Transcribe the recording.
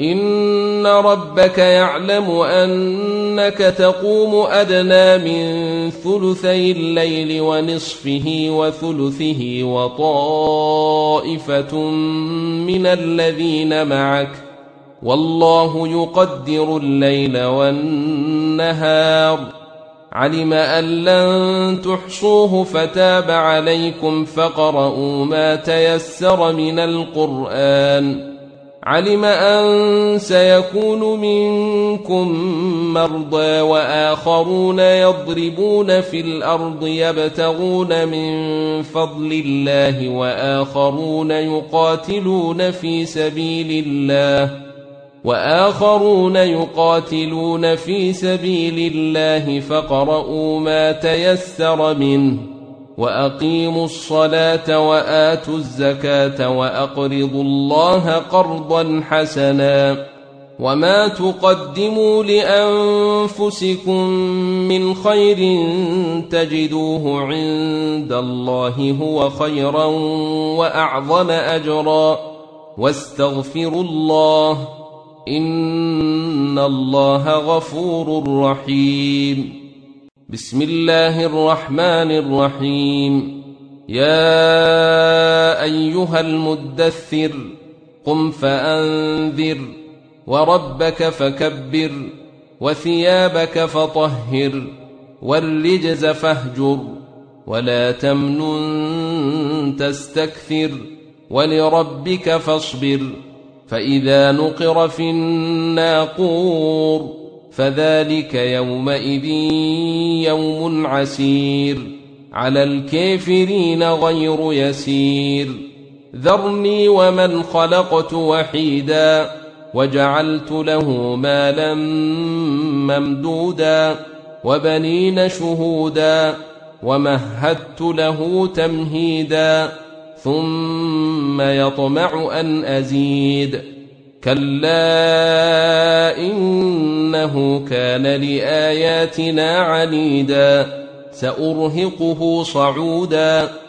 إن ربك يعلم أنك تقوم أدنى من ثلثي الليل ونصفه وثلثه وطائفة من الذين معك والله يقدر الليل والنهار علم أن لن تحصوه فتاب عليكم فاقرؤوا ما تيسر من القرآن علم أن سيكون منكم مرضى وآخرون يضربون في الأرض يبتغون من فضل الله وآخرون يقاتلون في سبيل الله فاقرؤوا ما تيسر منه وأقيموا الصلاة وآتوا الزكاة وأقرضوا الله قرضا حسنا وما تقدموا لأنفسكم من خير تجدوه عند الله هو خيرا وأعظم أجرا واستغفروا الله إن الله غفور رحيم. بسم الله الرحمن الرحيم. يا أيها المدثر قم فأنذر وربك فكبر وثيابك فطهر والرجز فاهجر ولا تمنن تستكثر ولربك فاصبر فإذا نقر في الناقور فذلك يومئذ يوم عسير على الكافرين غير يسير ذرني ومن خلقت وحيدا وجعلت له مالا ممدودا وبنين شهودا ومهدت له تمهيدا ثم يطمع أن أزيد كلا إنه كان لآياتنا عنيدا سأرهقه صعودا